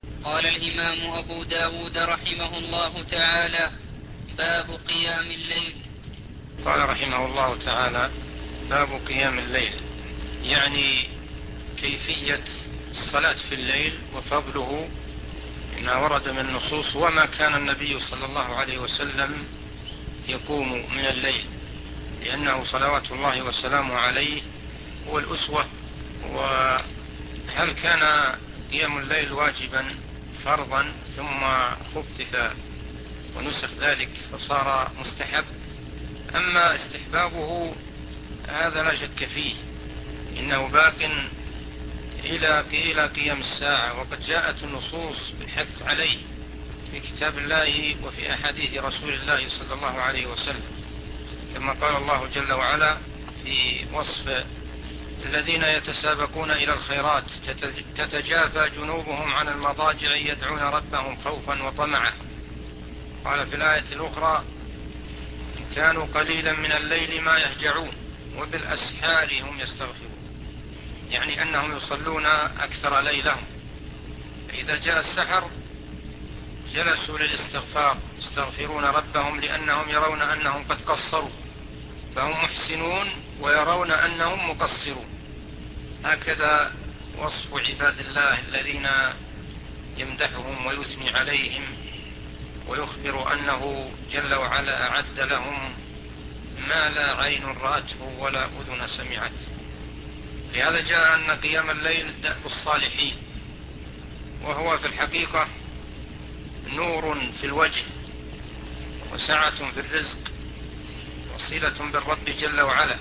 قال الإمام أبو داود رحمه الله تعالى: باب قيام الليل. قال رحمه الله تعالى: باب قيام الليل، يعني كيفية الصلاة في الليل وفضله ما ورد من النصوص، وما كان النبي صلى الله عليه وسلم يقوم من الليل، لأنه صلوات الله وسلامه عليه هو الأسوة. وهل كان قيام الليل واجبا فرضا ثم خفف ونسخ ذلك فصار مستحب؟ أما استحبابه هذا لا شك فيه، إنه باق إلى قيام الساعة، وقد جاءت النصوص بالحث عليه في كتاب الله وفي أحاديث رسول الله صلى الله عليه وسلم، كما قال الله جل وعلا في وصف الذين يتسابقون إلى الخيرات: تتجافى جنوبهم عن المضاجع يدعون ربهم خوفا وطمعا. قال في الآية الأخرى: كانوا قليلا من الليل ما يهجعون وبالأسحار هم يستغفرون، يعني أنهم يصلون أكثر ليلهم، فإذا جاء السحر جلسوا للاستغفار يستغفرون ربهم، لأنهم يرون أنهم قد قصروا، فهم محسنون ويرون أنهم مقصرون. هكذا وصف عباد الله الذين يمدحهم ويثني عليهم ويخبر أنه جل وعلا أعد لهم ما لا عين رأته ولا أذن سمعته. لهذا جاء أن قيام الليل دأب الصالحين، وهو في الحقيقة نور في الوجه وسعة في الرزق وصلة بالرب جل وعلا.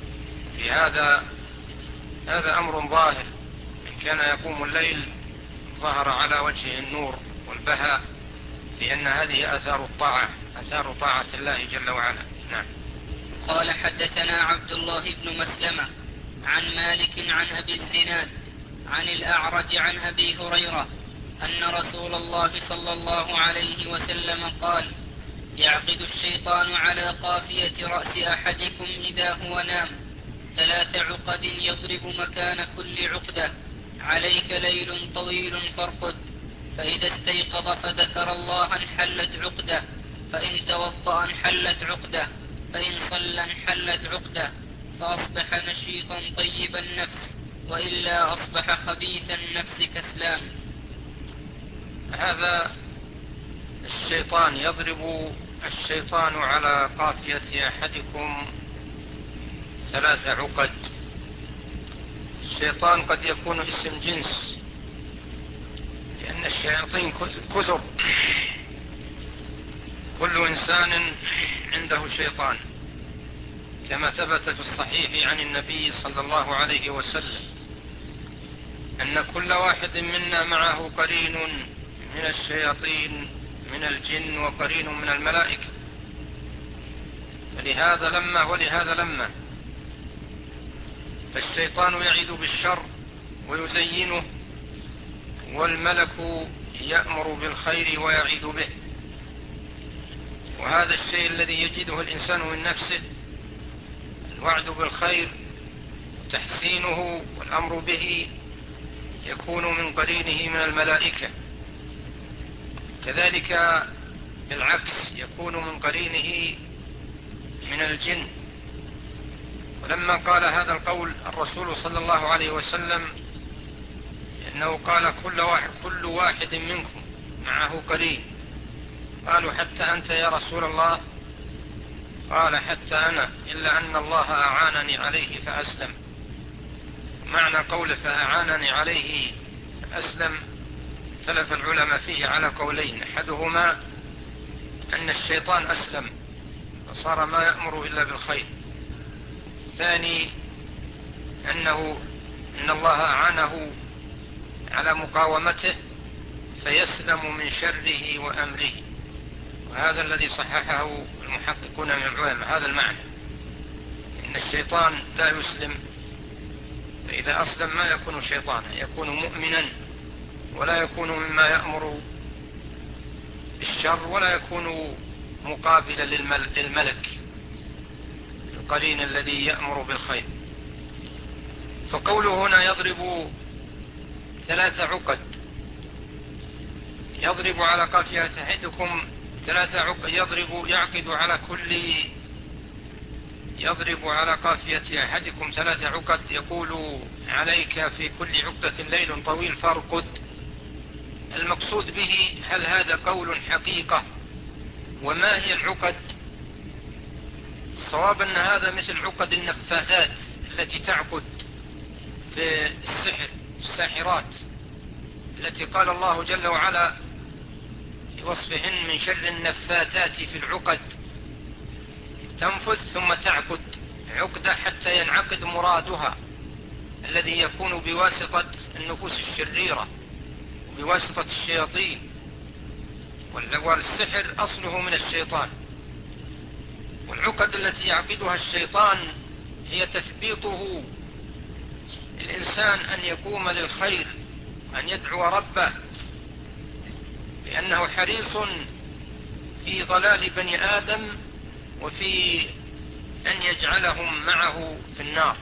هذا أمر ظاهر، إن كان يقوم الليل ظهر على وجهه النور والبهاء، لأن هذه أثار الطاعة، أثار طاعة الله جل وعلا. نعم. قال: حدثنا عبد الله بن مسلمة عن مالك عن أبي الزناد عن الأعرج عن أبي هريرة أن رسول الله صلى الله عليه وسلم قال: يعقد الشيطان على قافية رأس أحدكم إذا هو نام 3 عقد يضرب مكان كل عقدة: عليك ليل طويل فارقد، فإذا استيقظ فذكر الله انحلت عقدة، فإن توضأ انحلت عقدة، فإن صلى انحلت عقدة، فأصبح نشيطا طيب النفس، وإلا أصبح خبيث النفس كسلان. هذا يضرب الشيطان على قافية أحدكم 3 عقد. الشيطان قد يكون اسم جنس، لأن الشياطين كثر، كل إنسان عنده شيطان، كما ثبت في الصحيح عن النبي صلى الله عليه وسلم أن كل واحد منا معه قرين من الشياطين من الجن وقرين من الملائكة، ولهذا لما فالشيطان يعد بالشر ويزينه، والملك يأمر بالخير ويعيد به. وهذا الشيء الذي يجده الإنسان من نفسه، الوعد بالخير وتحسينه والأمر به، يكون من قرينه من الملائكة. كذلك بالعكس يكون من قرينه من الجن. ولما قال هذا القول الرسول صلى الله عليه وسلم، إنه قال كل واحد منكم معه قرين، قالوا: حتى أنت يا رسول الله؟ قال: حتى أنا، إلا أن الله أعانني عليه فأسلم. معنى قول فأعانني عليه فأسلم اختلف العلماء فيه على قولين: أحدهما أن الشيطان أسلم فصار ما يأمر إلا بالخير، الثاني إن الله أعانه على مقاومته فيسلم من شره وأمره. وهذا الذي صححه المحققون من العلماء، هذا المعنى، إن الشيطان لا يسلم، فإذا أسلم ما يكون شيطانا، يكون مؤمنا، ولا يكون مما يأمر بالشر، ولا يكون مقابلا للملك القرين الذي يأمر بالخير. فقوله هنا يضرب 3 عقد، يضرب على قافية أحدكم 3 عقد، يضرب على قافية أحدكم 3 عقد، يقول عليك في كل عقدة ليل طويل فارقد. المقصود به هل هذا قول حقيقة؟ وما هي العقد؟ الصواب أن هذا مثل عقد النفاثات التي تعقد في السحر، الساحرات التي قال الله جل وعلا في وصفهن من شر النفاثات في العقد، تنفث ثم تعقد عقدة حتى ينعقد مرادها الذي يكون بواسطة النفوس الشريرة بواسطة الشياطين، والسحر أصله من الشيطان. والعقد التي يعقدها الشيطان هي تثبيطه الإنسان أن يقوم للخير، أن يدعو ربه، لأنه حريص في ضلال بني آدم وفي أن يجعلهم معه في النار.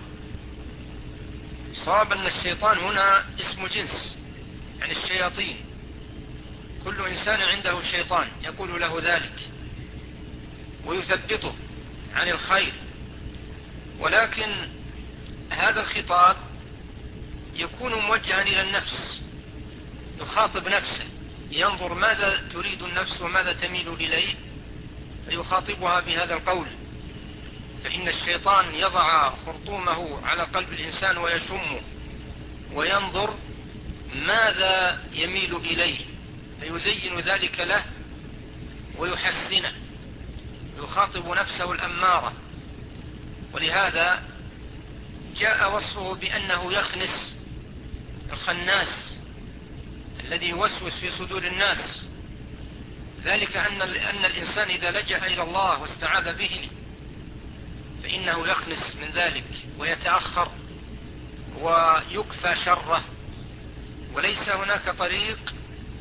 صاب أن الشيطان هنا اسم جنس، يعني الشياطين، كل إنسان عنده شيطان يقول له ذلك ويثبطه عن الخير. ولكن هذا الخطاب يكون موجها إلى النفس، يخاطب نفسه، ينظر ماذا تريد النفس وماذا تميل إليه فيخاطبها بهذا القول. فإن الشيطان يضع خرطومه على قلب الإنسان ويشمه وينظر ماذا يميل إليه فيزين ذلك له ويحسنه، يخاطب نفسه الأمارة. ولهذا جاء وصفه بأنه يخنس، الخناس الذي يوسوس في صدور الناس، ذلك أن الإنسان إذا لجأ إلى الله واستعاذ به فإنه يخنس من ذلك ويتأخر ويكفى شره، وليس هناك طريق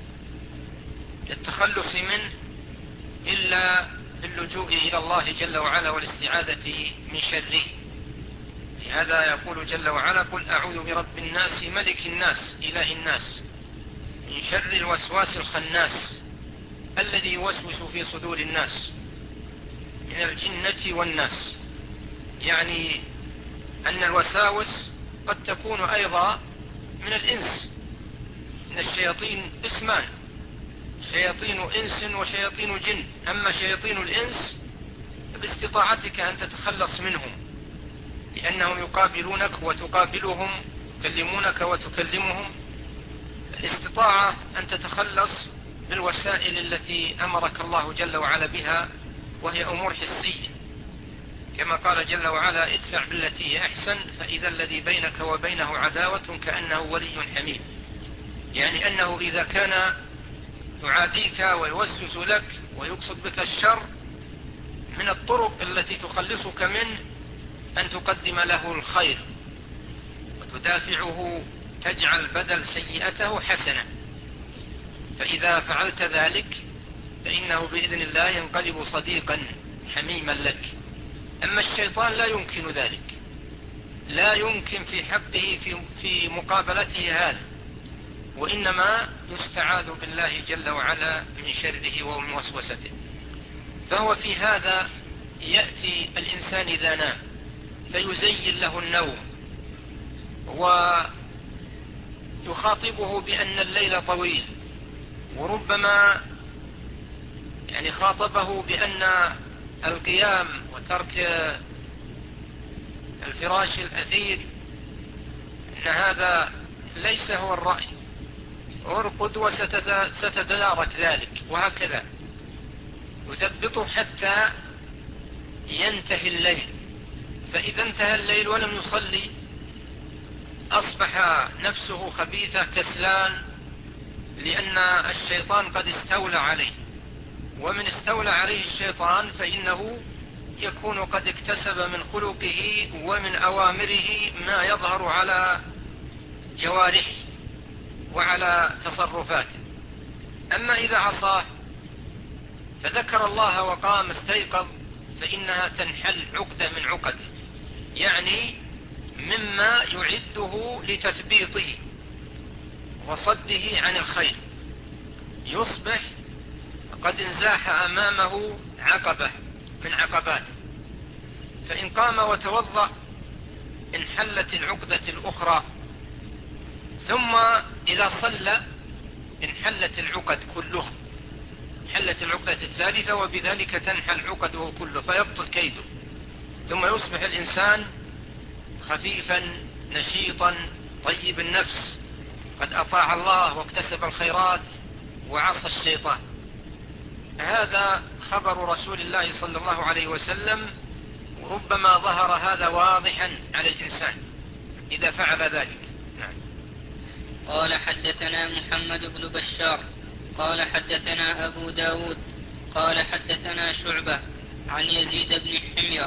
للتخلص منه إلا باللجوء إلى الله جل وعلا والاستعاذة من شره. لهذا يقول جل وعلا قل أعوذ برب الناس ملك الناس إله الناس من شر الوسواس الخناس الذي يوسوس في صدور الناس من الجنة والناس. يعني أن الوساوس قد تكون أيضا من الإنس، إن الشياطين اسمان، شياطين إنس وشياطين جن. أما شياطين الإنس باستطاعتك أن تتخلص منهم، لأنهم يقابلونك وتقابلهم، يكلمونك وتكلمهم. الاستطاعة أن تتخلص بالوسائل التي أمرك الله جل وعلا بها، وهي أمور حسية، كما قال جل وعلا ادفع بالتي هي أحسن فإذا الذي بينك وبينه عداوة كأنه ولي حميم. يعني أنه إذا كان يعاديك ويوسوس لك ويقصد بك الشر، من الطرق التي تخلصك منه أن تقدم له الخير وتدافعه، تجعل بدل سيئته حسنة. فإذا فعلت ذلك فإنه بإذن الله ينقلب صديقا حميما لك. أما الشيطان لا يمكن ذلك، لا يمكن في حقه في مقابلته هذا، وإنما يستعاذ بالله جل وعلا من شره ومن وسوسته. فهو في هذا يأتي الإنسان إذا نام فيزين له النوم ويخاطبه بأن الليل طويل، وربما يعني خاطبه بأن القيام وترك الفراش الأثير أن هذا ليس هو الرأي، ارقد وستتدارك ذلك، وهكذا يثبطه حتى ينتهي الليل. فإذا انتهى الليل ولم يصلي أصبح نفسه خبيثة كسلان، لأن الشيطان قد استولى عليه، ومن استولى عليه الشيطان فإنه يكون قد اكتسب من خلقه ومن أوامره ما يظهر على جوارحه وعلى تصرفاته. أما إذا عصاه فذكر الله وقام استيقظ فإنها تنحل عقدة من عقده، يعني مما يعده لتثبيطه وصده عن الخير. يصبح قد انزاح أمامه عقبة من عقبات، فإن قام وتوضأ انحلت العقدة الأخرى، ثم إذا صلى انحلت العقد كلها، انحلت العقدة الثالثة، وبذلك تنحل عقده كله فيبطل كيده، ثم يصبح الإنسان خفيفا نشيطا طيب النفس، قد أطاع الله واكتسب الخيرات وعصى الشيطان. هذا خبر رسول الله صلى الله عليه وسلم، وربما ظهر هذا واضحا على الإنسان إذا فعل ذلك. نعم. قال حدثنا محمد بن بشار قال حدثنا أبو داود قال حدثنا شعبة عن يزيد بن حمير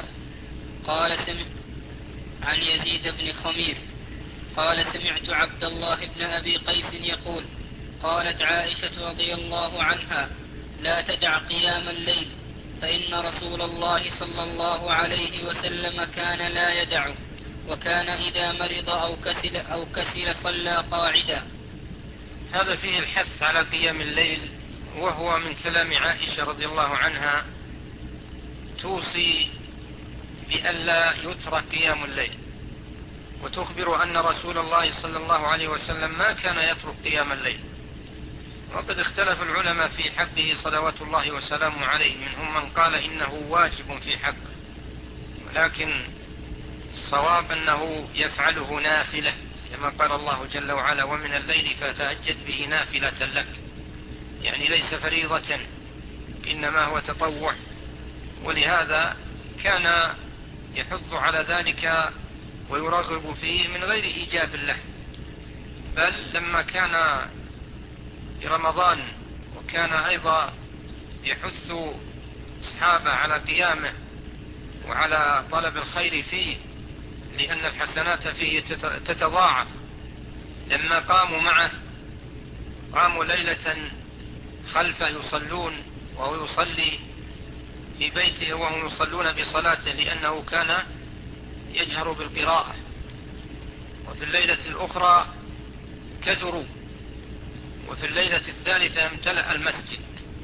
عن يزيد بن خمير قال سمعت عبد الله بن أبي قيس يقول قالت عائشة رضي الله عنها لا تدع قيام الليل فإن رسول الله صلى الله عليه وسلم كان لا يدع، وكان إذا مرض أو كسل صلى قاعدا. هذا فيه الحث على قيام الليل، وهو من كلام عائشة رضي الله عنها توصي بألا يترك قيام الليل، وتخبر أن رسول الله صلى الله عليه وسلم ما كان يترك قيام الليل. وقد اختلف العلماء في حقه صلوات الله وسلامه عليه، منهم من قال إنه واجب في حقه، ولكن الصواب أنه يفعله نافلة، كما قال الله جل وعلا ومن الليل فتهجد به نافلة لك، يعني ليس فريضة إنما هو تطوع. ولهذا كان يحث على ذلك ويرغب فيه من غير إيجاب له، بل لما كان في رمضان وكان أيضا يحث أصحابه على قيامه وعلى طلب الخير فيه، لأن الحسنات فيه تتضاعف. لما قاموا معه قاموا ليلة خلفه يصلون وهو يصلي في بيته وهم يصلون بصلاته، لأنه كان يجهر بالقراءة. وفي الليلة الأخرى كثروا، وفي الليلة الثالثة امتلأ المسجد،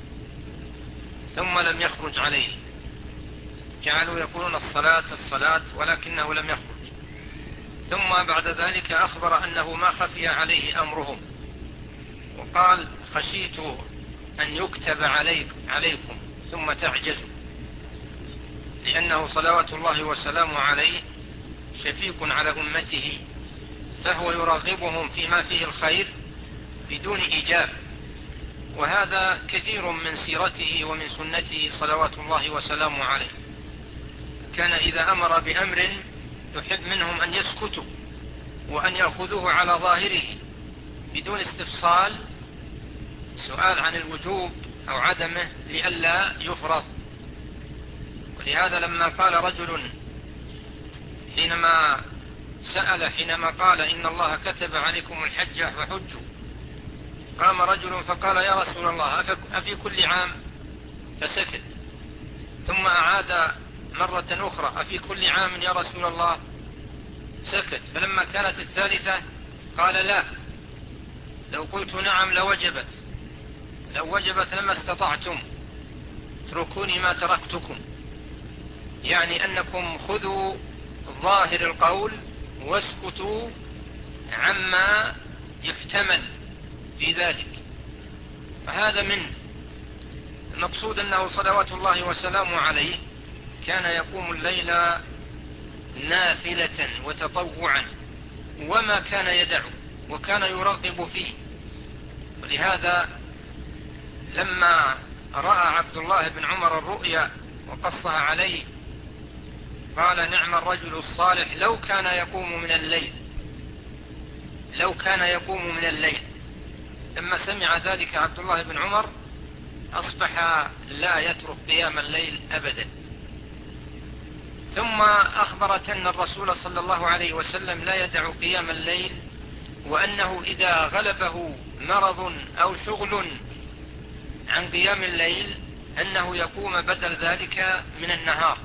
ثم لم يخرج عليه، جعلوا يقولون الصلاة ولكنه لم يخرج. ثم بعد ذلك أخبر أنه ما خفي عليه أمرهم، وقال خشيت أن يكتب عليكم ثم تعجزوا، لأنه صلوات الله وسلامه عليه شفيق على أمته، فهو يرغبهم فيما فيه الخير بدون إيجاب. وهذا كثير من سيرته ومن سنته صلوات الله وسلامه عليه، كان إذا أمر بأمر يحب منهم أن يسكتوا وأن يأخذوه على ظاهره بدون استفصال سؤال عن الوجوب أو عدمه لئلا يفرض. ولهذا لما قال رجل حينما قال إن الله كتب عليكم الحج فحجوا، قام رجل فقال يا رسول الله أفي كل عام؟ فسكت، ثم أعاد مرة أخرى أفي كل عام يا رسول الله؟ سكت. فلما كانت الثالثة قال لا، لو قلت نعم لوجبت، لو وجبت لما استطعتم، اتركوني ما تركتكم، يعني أنكم خذوا ظاهر القول واسكتوا عما يحتمل في ذلك. فهذا من المقصود أنه صلوات الله وسلامه عليه كان يقوم الليل نافلة وتطوعا، وما كان يدع وكان يرغب فيه. ولهذا لما رأى عبد الله بن عمر الرؤيا وقصها عليه قال نعم الرجل الصالح لو كان يقوم من الليل. لما سمع ذلك عبد الله بن عمر أصبح لا يترك قيام الليل أبدا. ثم أخبرت أن الرسول صلى الله عليه وسلم لا يدع قيام الليل، وأنه إذا غلبه مرض أو شغل عن قيام الليل أنه يقوم بدل ذلك من النهار.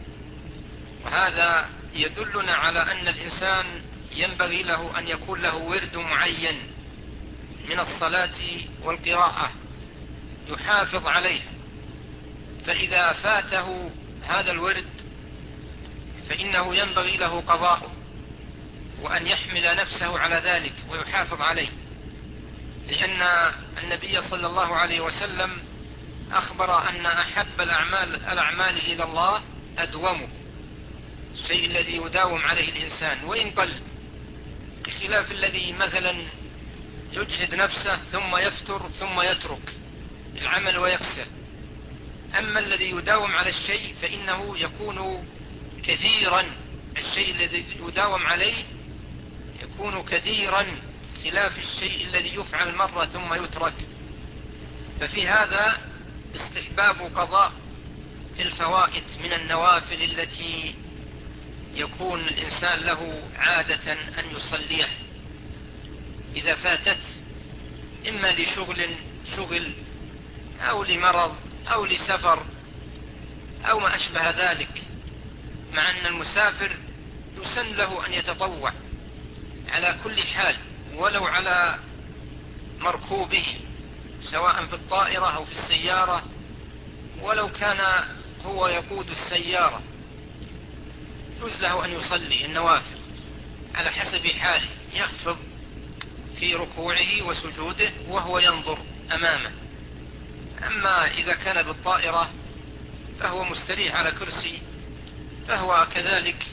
وهذا يدلنا على أن الإنسان ينبغي له أن يكون له ورد معين من الصلاة والقراءة يحافظ عليها، فإذا فاته هذا الورد فإنه ينبغي له قضاؤه، وأن يحمل نفسه على ذلك ويحافظ عليه، لأن النبي صلى الله عليه وسلم أخبر أن أحب الأعمال إلى الله أدومه، الشيء الذي يداوم عليه الإنسان وإن قل، بخلاف الذي مثلا يجهد نفسه ثم يفتر ثم يترك العمل ويكسل. أما الذي يداوم على الشيء فإنه يكون كثيرا، الشيء الذي يداوم عليه يكون كثيرا، خلاف الشيء الذي يفعل مرة ثم يترك. ففي هذا استحباب قضاء الفوائد من النوافل التي يكون الإنسان له عادة أن يصليها إذا فاتت، إما لشغل أو لمرض أو لسفر أو ما أشبه ذلك، مع أن المسافر يسن له أن يتطوع على كل حال ولو على مركوبه، سواء في الطائرة أو في السيارة، ولو كان هو يقود السيارة يجوز له أن يصلي النوافل على حسب حاله، يخفض في ركوعه وسجوده وهو ينظر أمامه. أما إذا كان بالطائرة فهو مستريح على كرسي، فهو كذلك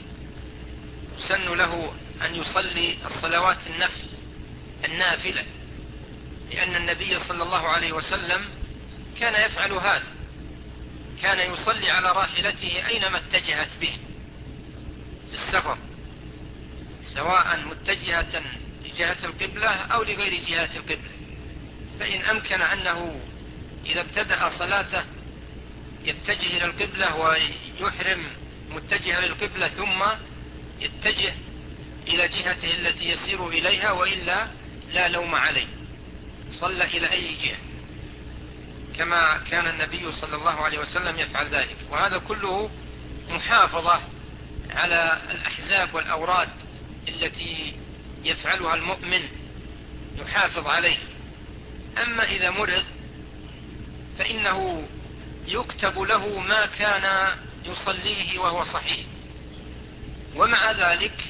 يسن له أن يصلي الصلوات النافلة، لأن النبي صلى الله عليه وسلم كان يفعل هذا، كان يصلي على راحلته أينما اتجهت به في السفر، سواء متجهة لجهة القبلة أو لغير جهة القبلة. فإن أمكن أنه إذا ابتدأ صلاته يتجه إلى القبلة ويحرم متجه للقبلة ثم يتجه إلى جهته التي يسير إليها، وإلا لا لوم عليه، صلى إلى أي جهة كما كان النبي صلى الله عليه وسلم يفعل ذلك. وهذا كله محافظة على الأحزاب والأوراد التي يفعلها المؤمن، يحافظ عليه. أما إذا مرض فإنه يكتب له ما كان يصليه وهو صحيح، ومع ذلك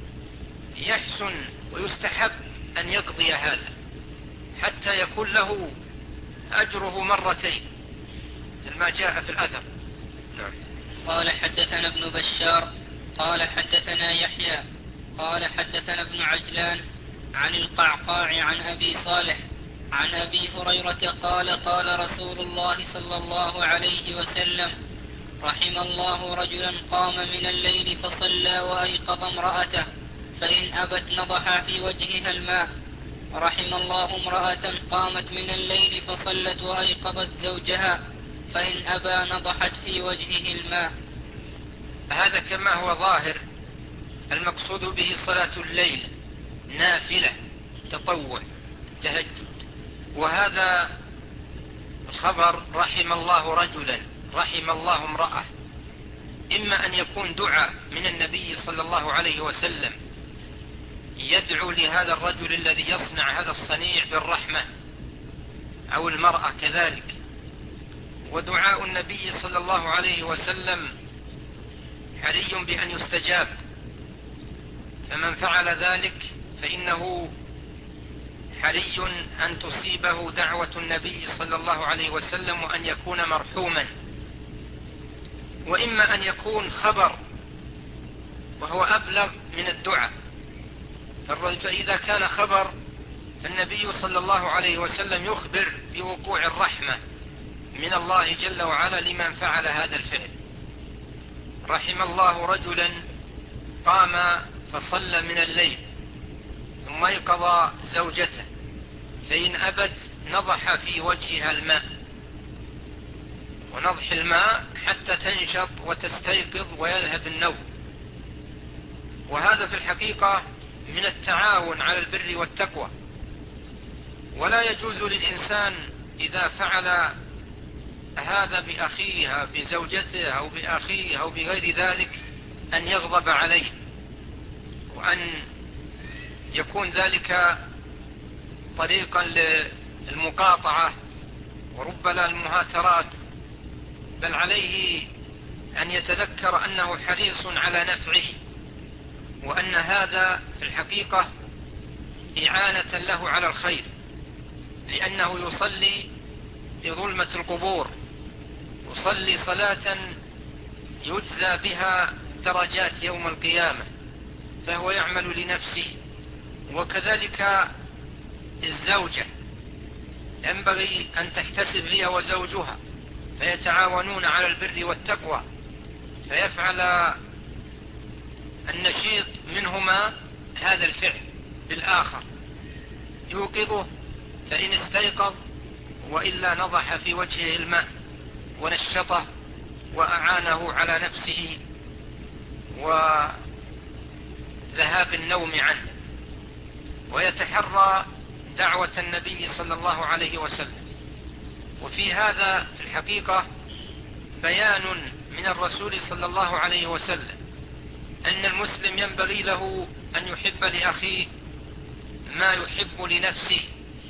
يحسن ويستحب أن يقضي هذا حتى يكون له أجره مرتين مثل ما جاء في الأثر. نعم. قال حدثنا ابن بشار قال حدثنا يحيى قال حدثنا ابن عجلان عن القعقاع عن أبي صالح عن أبي هريرة قال قال رسول الله صلى الله عليه وسلم: رحم الله رجلا قام من الليل فصلى وأيقظ امرأته فإن أبت نضح في وجهها الماء. رحم الله امرأة قامت من الليل فصلت وأيقظت زوجها فإن أبى نضحت في وجهه الماء. هذا كما هو ظاهر المقصود به صلاة الليل نافلة تطوع تهجد. وهذا الخبر رحم الله رجلا، رحم الله امرأة، إما أن يكون دعاء من النبي صلى الله عليه وسلم يدعو لهذا الرجل الذي يصنع هذا الصنيع بالرحمة، أو المرأة كذلك. ودعاء النبي صلى الله عليه وسلم حري بأن يستجاب، فمن فعل ذلك فإنه حري أن تصيبه دعوة النبي صلى الله عليه وسلم وأن يكون مرحوما. وإما أن يكون خبر وهو أبلغ من الدعاء، فإذا كان خبر فالنبي صلى الله عليه وسلم يخبر بوقوع الرحمة من الله جل وعلا لمن فعل هذا الفعل. رحم الله رجلا قام فصلى من الليل ثم أيقظ زوجته فإن أبت نضح في وجهها الماء، ونضح الماء حتى تنشط وتستيقظ ويذهب النوم. وهذا في الحقيقة من التعاون على البر والتقوى، ولا يجوز للإنسان إذا فعل هذا بأخيه بزوجته أو بأخيه أو بغير ذلك أن يغضب عليه، وأن يكون ذلك طريقا للمقاطعة وربما المهاترات، بل عليه أن يتذكر أنه حريص على نفعه، وأن هذا في الحقيقة إعانة له على الخير، لأنه يصلي لظلمة القبور، يصلي صلاة يجزى بها درجات يوم القيامة، فهو يعمل لنفسه. وكذلك الزوجة ينبغي أن تحتسب هي وزوجها، فيتعاونون على البر والتقوى، فيفعل النشيط منهما هذا الفعل بالآخر، يوقظه فإن استيقظ، وإلا نضح في وجهه الماء ونشطه وأعانه على نفسه وذهاب النوم عنه، ويتحرى دعوة النبي صلى الله عليه وسلم. وفي هذا في الحقيقة بيان من الرسول صلى الله عليه وسلم أن المسلم ينبغي له أن يحب لأخيه ما يحب لنفسه،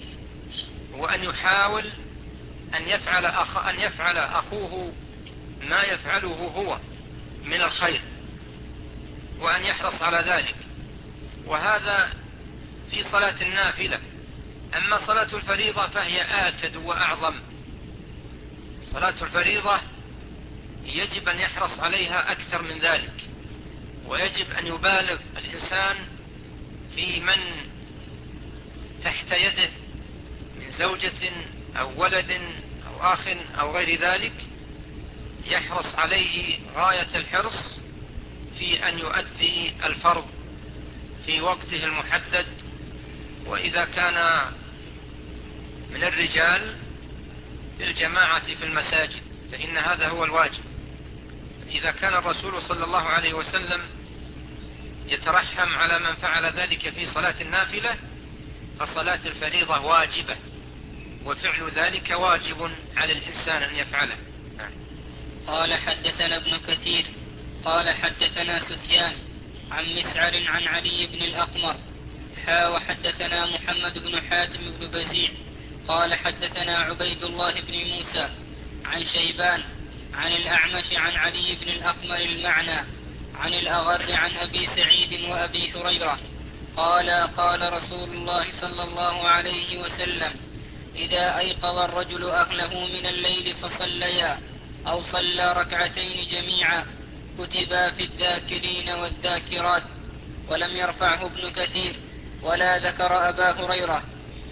وأن يحاول أن يفعل أخوه ما يفعله هو من الخير، وأن يحرص على ذلك. وهذا في صلاة النافلة. أما صلاة الفريضة فهي آكد وأعظم. صلاة الفريضة يجب أن يحرص عليها أكثر من ذلك، ويجب أن يبالغ الإنسان في من تحت يده من زوجة أو ولد أو أخ أو غير ذلك، يحرص عليه غاية الحرص في أن يؤدي الفرض في وقته المحدد. وإذا كان من الرجال في الجماعة في المساجد فإن هذا هو الواجب. إذا كان الرسول صلى الله عليه وسلم يترحم على من فعل ذلك في صلاة النافلة، فصلاة الفريضة واجبة، وفعل ذلك واجب على الإنسان أن يفعله. قال حدثنا ابن كثير قال حدثنا سفيان عن مسعر عن علي بن الأقمر وحدثنا محمد بن حاتم بن بزيع قال حدثنا عبيد الله بن موسى عن شيبان عن الأعمش عن علي بن الأقمر المعنى عن الأغر عن أبي سعيد وأبي هريرة قال قال رسول الله صلى الله عليه وسلم: إذا أيقظ الرجل أهله من الليل فصليا أو صلى ركعتين جميعا كتبا في الذاكرين والذاكرات. ولم يرفعه ابن كثير ولا ذكر أبا هريرة،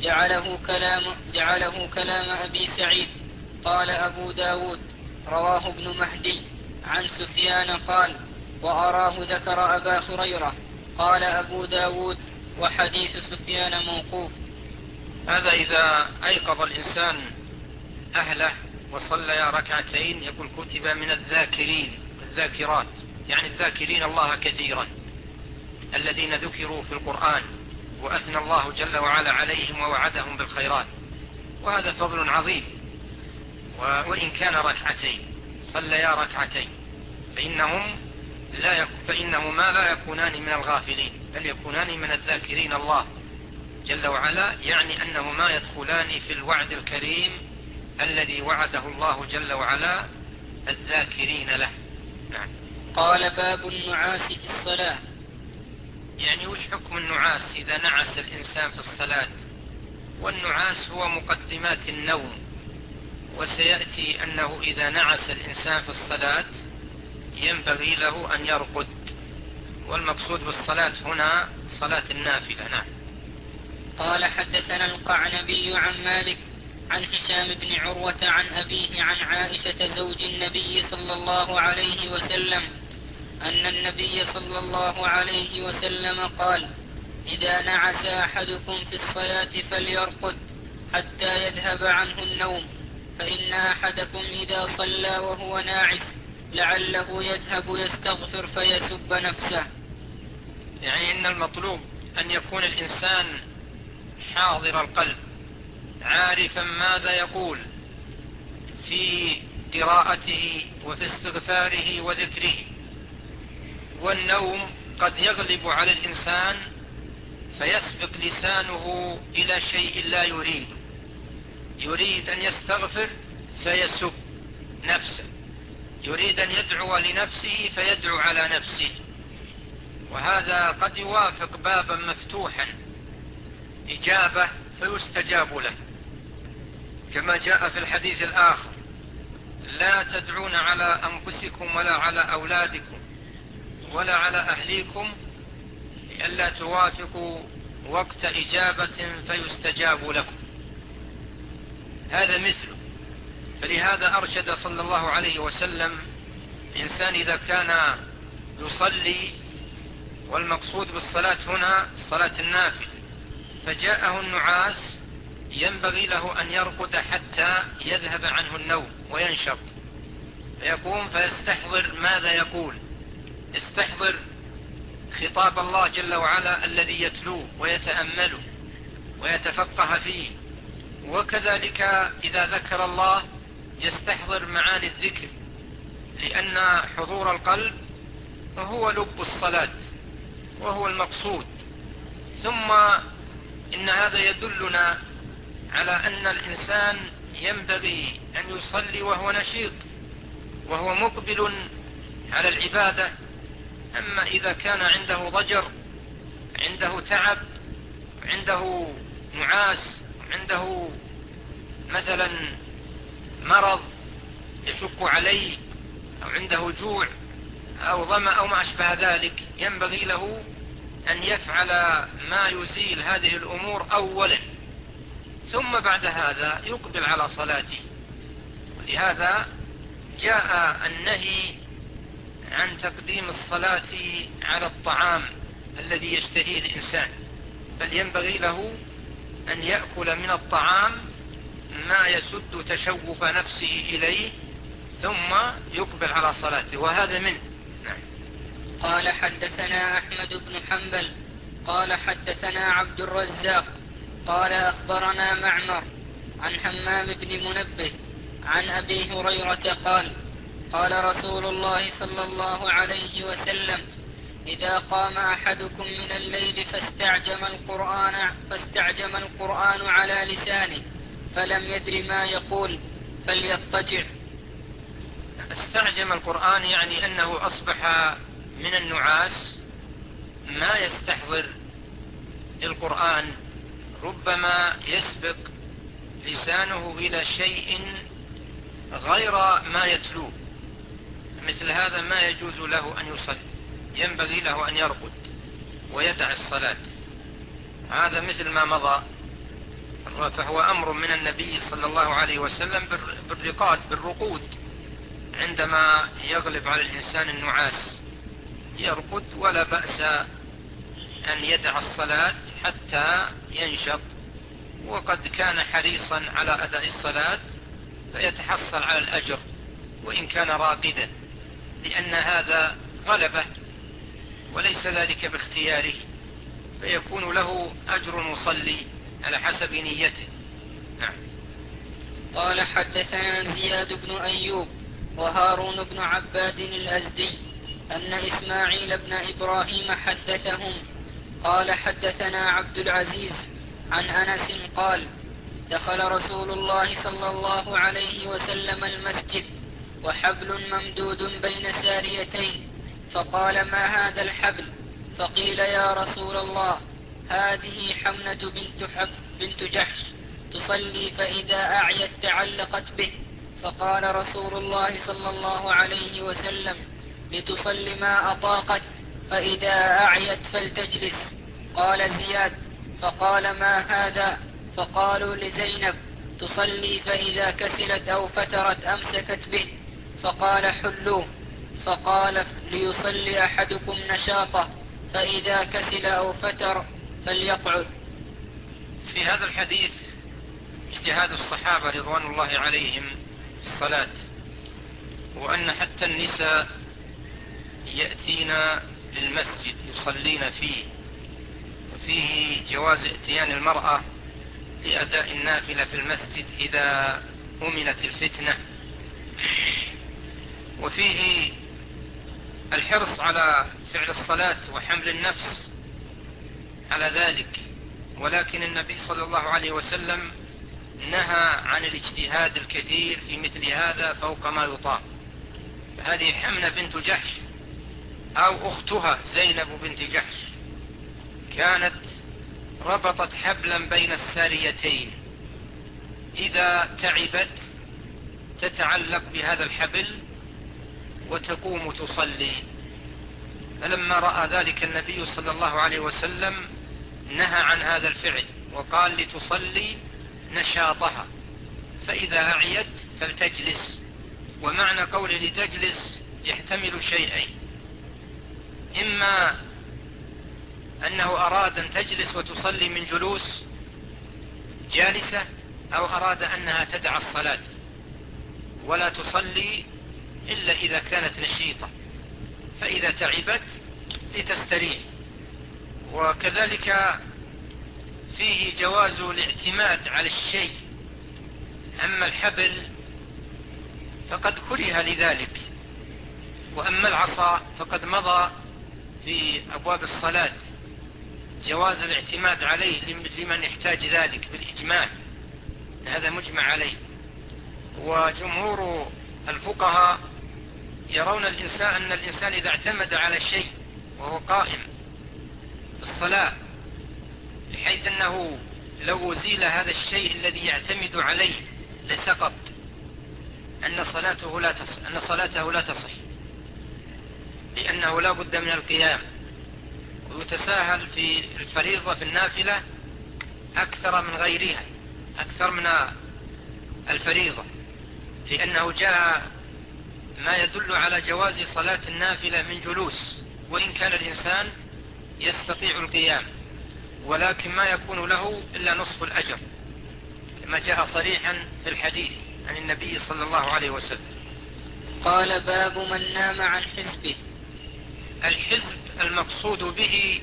جعله كلام أبي سعيد. قال أبو داود: رواه ابن مهدي عن سفيان قال: وأراه ذكر أبا هريرة. قال أبو داود: وحديث سفيان موقوف. هذا إذا أيقظ الإنسان أهله وصلى ركعتين يقول كتب من الذاكرين والذاكرات، يعني الذاكرين الله كثيرا الذين ذكروا في القرآن وأثنى الله جل وعلا عليهم ووعدهم بالخيرات، وهذا فضل عظيم. وإن كان ركعتين صليا ركعتين فإنهما لا يكونان من الغافلين، بل يكونان من الذاكرين الله جل وعلا، يعني أنهما يدخلان في الوعد الكريم الذي وعده الله جل وعلا الذاكرين له. نعم. قال: باب النعاس في الصلاة. يعني وش حكم النعاس إذا نعس الإنسان في الصلاة؟ والنعاس هو مقدمات النوم، وسيأتي أنه إذا نعس الإنسان في الصلاة ينبغي له أن يرقد، والمقصود بالصلاة هنا صلاة النافلة. نعم. قال حدثنا القعنبي عن مالك عن هشام بن عروة عن أبيه عن عائشة زوج النبي صلى الله عليه وسلم أن النبي صلى الله عليه وسلم قال: إذا نعس أحدكم في الصلاة فليرقد حتى يذهب عنه النوم، فإن أحدكم إذا صلى وهو ناعس لعله يذهب يستغفر فيسب نفسه. يعني إن المطلوب أن يكون الإنسان حاضر القلب عارفا ماذا يقول في قراءته وفي استغفاره وذكره. والنوم قد يغلب على الإنسان فيسبق لسانه إلى شيء لا يريد، يريد أن يستغفر فيسب نفسه، يريد أن يدعو لنفسه فيدعو على نفسه، وهذا قد يوافق بابا مفتوحا إجابة فيستجاب له، كما جاء في الحديث الآخر: لا تدعون على أنفسكم ولا على أولادكم ولا على أهليكم لئلا توافقوا وقت إجابة فيستجاب لكم. هذا مثله. فلهذا أرشد صلى الله عليه وسلم الإنسان إذا كان يصلي، والمقصود بالصلاة هنا صلاة النافلة، فجاءه النعاس ينبغي له أن يرقد حتى يذهب عنه النوم وينشط، فيقوم فيستحضر ماذا يقول، يستحضر خطاب الله جل وعلا الذي يتلوه ويتأمله ويتفقه فيه. وكذلك إذا ذكر الله يستحضر معاني الذكر، لأن حضور القلب هو لب الصلاة وهو المقصود. ثم إن هذا يدلنا على أن الإنسان ينبغي أن يصلي وهو نشيط وهو مقبل على العبادة. أما إذا كان عنده ضجر، عنده تعب، عنده نعاس، عنده مثلا مرض يشق عليه، أو عنده جوع أو ظمأ أو ما أشبه ذلك، ينبغي له أن يفعل ما يزيل هذه الأمور أولا، ثم بعد هذا يقبل على صلاته. ولهذا جاء النهي عن تقديم الصلاة على الطعام الذي يشتهيه الإنسان، بل ينبغي له أن يأكل من الطعام ما يسد تشوف نفسه إليه ثم يقبل على صلاته، وهذا منه. نعم. قال حدثنا أحمد بن حنبل قال حدثنا عبد الرزاق قال أخبرنا معمر عن حمام بن منبه عن أبي هريرة قال: قال رسول الله صلى الله عليه وسلم: إذا قام أحدكم من الليل فاستعجم القرآن على لسانه فلم يدر ما يقول فليضطجع. استعجم القرآن يعني أنه أصبح من النعاس ما يستحضر القرآن، ربما يسبق لسانه إلى شيء غير ما يتلوه، مثل هذا ما يجوز له أن يصلي، ينبغي له أن يرقد ويدع الصلاة. هذا مثل ما مضى، فهو أمر من النبي صلى الله عليه وسلم بالرقود عندما يغلب على الإنسان النعاس، يرقد ولا بأس أن يدع الصلاة حتى ينشط، وقد كان حريصا على أداء الصلاة فيتحصل على الأجر وإن كان راقدا، لأن هذا غلبة وليس ذلك باختياره، فيكون له أجر المصلي على حسب نيته. نعم. قال حدثنا زياد بن أيوب وهارون بن عباد الأزدي أن إسماعيل بن إبراهيم حدثهم قال حدثنا عبد العزيز عن أنس قال: دخل رسول الله صلى الله عليه وسلم المسجد وحبل ممدود بين ساريتين، فقال: ما هذا الحبل؟ فقيل: يا رسول الله، هذه حمنة بنت جحش تصلي فإذا أعيت تعلقت به. فقال رسول الله صلى الله عليه وسلم: لتصلي ما أطاقت، فإذا أعيت فلتجلس. قال زياد: فقال: ما هذا؟ فقالوا لزينب: تصلي فإذا كسلت أو فترت أمسكت به. فقال: حلوه. فقال: ليصلي أحدكم نشاطه، فإذا كسل أو فتر فليقعد. في هذا الحديث اجتهاد الصحابة رضوان الله عليهم في الصلاة، وأن حتى النساء يأتين للمسجد يصلين فيه، وفيه جواز اتيان المرأة لأداء النافلة في المسجد إذا أمنت الفتنة، وفيه الحرص على فعل الصلاة وحمل النفس على ذلك. ولكن النبي صلى الله عليه وسلم نهى عن الاجتهاد الكثير في مثل هذا فوق ما يطاق. هذه حمنة بنت جحش أو أختها زينب بنت جحش كانت ربطت حبلا بين الساريتين، إذا تعبت تتعلق بهذا الحبل وتقوم تصلي. فلما رأى ذلك النبي صلى الله عليه وسلم نهى عن هذا الفعل وقال لتصلي نشاطها، فإذا أعيت فلتجلس. ومعنى قوله لتجلس يحتمل شيئين: إما أنه أراد أن تجلس وتصلي من جلوس جالسة، أو أراد أنها تدع الصلاة ولا تصلي إلا إذا كانت نشيطة، فإذا تعبت لتستريح. وكذلك فيه جواز الاعتماد على الشيء، أما الحبل فقد كره لذلك، وأما العصا فقد مضى في أبواب الصلاة جواز الاعتماد عليه لمن يحتاج ذلك بالإجماع، هذا مجمع عليه. وجمهور الفقهاء يرون أن الإنسان إذا اعتمد على شيء وهو قائم في الصلاة، بحيث أنه لو أزيل هذا الشيء الذي يعتمد عليه لسقط، أن صلاته لا تصح، لأنه لا بد من القيام. ويتساهل في الفريضة في النافلة أكثر من غيرها، أكثر من الفريضة، لأنه جاء ما يدل على جواز صلاة النافلة من جلوس، وإن كان الإنسان يستطيع القيام، ولكن ما يكون له إلا نصف الأجر كما جاء صريحا في الحديث عن النبي صلى الله عليه وسلم. قال: باب من نام عن حزبه. الحزب المقصود به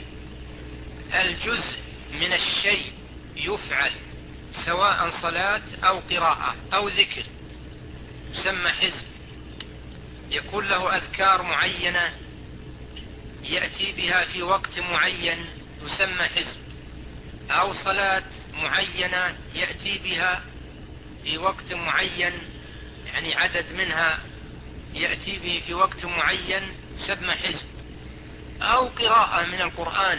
الجزء من الشيء يفعل، سواء صلاة أو قراءة أو ذكر، يسمى حزب. يكون له أذكار معينة يأتي بها في وقت معين يسمى حزب، أو صلاة معينة يأتي بها في وقت معين، يعني عدد منها يأتي به في وقت معين يسمى حزب، أو قراءة من القرآن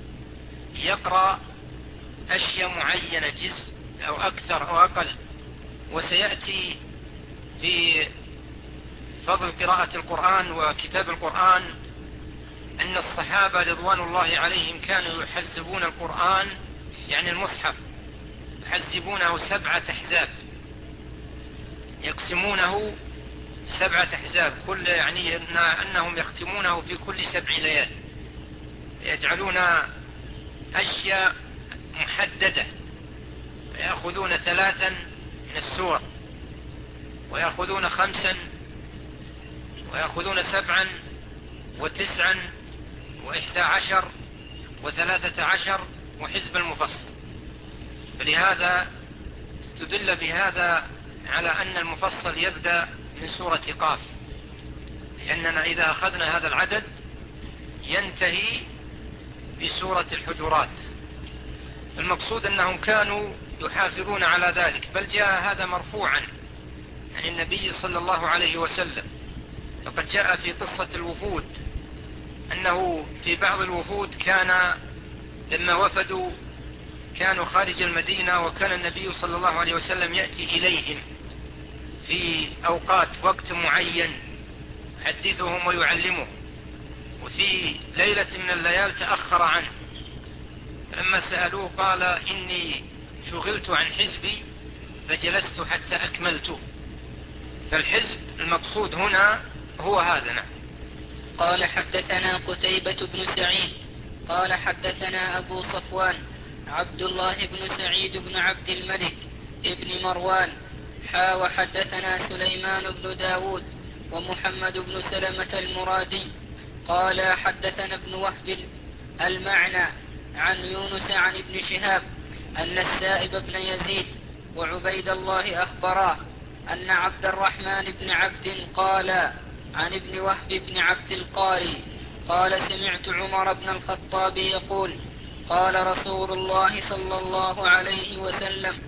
يقرأ أشياء معينة، جزء أو أكثر أو أقل. وسيأتي في فضل قراءة القرآن وكتاب القرآن أن الصحابة رضوان الله عليهم كانوا يحزبون القرآن، يعني المصحف يحزبونه 7 أحزاب، يقسمونه 7 أحزاب، يعني أنهم يختمونه في كل 7 ليال، يجعلون أشياء محددة، يأخذون 3 من السور، ويأخذون 5، ويأخذون 7 و9 و11 و13 وحزب المفصل. فلهذا استدل بهذا على أن المفصل يبدأ من سورة قاف، لأننا إذا أخذنا هذا العدد ينتهي بسورة الحجرات. المقصود أنهم كانوا يحافظون على ذلك، بل جاء هذا مرفوعا عن النبي صلى الله عليه وسلم. فقد جاء في قصة الوفود أنه في بعض الوفود كان لما وفدوا كانوا خارج المدينة، وكان النبي صلى الله عليه وسلم يأتي إليهم في أوقات وقت معين يحدثهم ويعلمهم، وفي ليلة من الليال تأخر عنه، فلما سألوه قال: إني شغلت عن حزبي فجلست حتى أكملته. فالحزب المقصود هنا هو هذا. نعم. قال: حدثنا قتيبة بن سعيد قال: حدثنا أبو صفوان عبد الله بن سعيد بن عبد الملك ابن مروان وحدثنا سليمان بن داود ومحمد بن سلمة المرادي قال: حدثنا ابن وهب المعنى عن يونس عن ابن شهاب أن السائب بن يزيد وعبيد الله أخبراه أن عبد الرحمن بن عبد قال عن ابن وهب بن عبد القاري قال: سمعت عمر بن الخطاب يقول: قال رسول الله صلى الله عليه وسلم: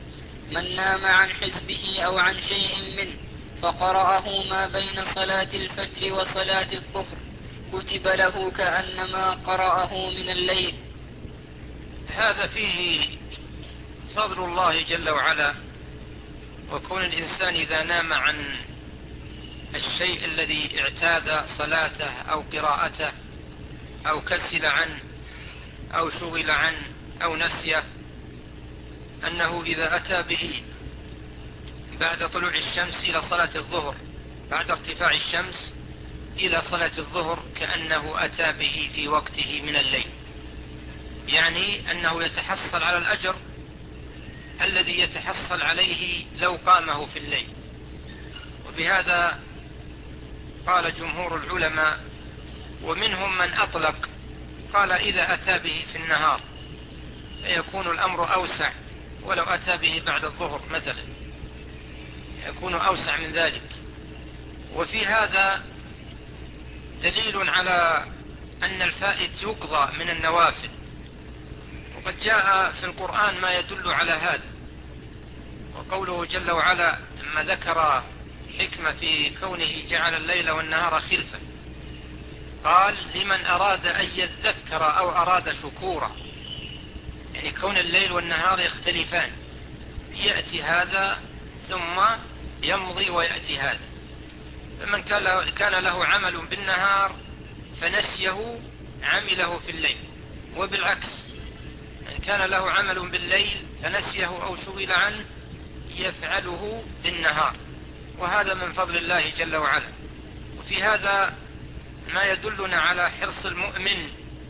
من نام عن حزبه أو عن شيء منه فقرأه ما بين صلاة الفجر وصلاة الظهر كتب له كأنما قرأه من الليل. هذا فيه فضل الله جل وعلا، وكون الإنسان إذا نام عن الشيء الذي اعتاد صلاته أو قراءته أو كسل عنه أو شغل عنه أو نسيه، أنه إذا أتى به بعد طلوع الشمس إلى صلاة الظهر، بعد ارتفاع الشمس إلى صلاة الظهر، كأنه أتى به في وقته من الليل، يعني أنه يتحصل على الأجر الذي يتحصل عليه لو قامه في الليل. وبهذا قال جمهور العلماء، ومنهم من أطلق قال إذا أتى به في النهار فيكون الأمر أوسع، ولو أتى به بعد الظهر مثلا يكون أوسع من ذلك. وفي هذا دليل على أن الفائت يقضى من النوافل، وقد جاء في القرآن ما يدل على هذا. وقوله جل وعلا لما ذكر حكمة في كونه جعل الليل والنهار خلفة، قال لمن أراد أن يذكر أو أراد شكورا، يعني كون الليل والنهار يختلفان، يأتي هذا ثم يمضي ويأتي هذا. فمن كان له عمل بالنهار فنسيه عمله في الليل، وبالعكس من كان له عمل بالليل فنسيه أو شغل عنه يفعله بالنهار، وهذا من فضل الله جل وعلا. وفي هذا ما يدلنا على حرص المؤمن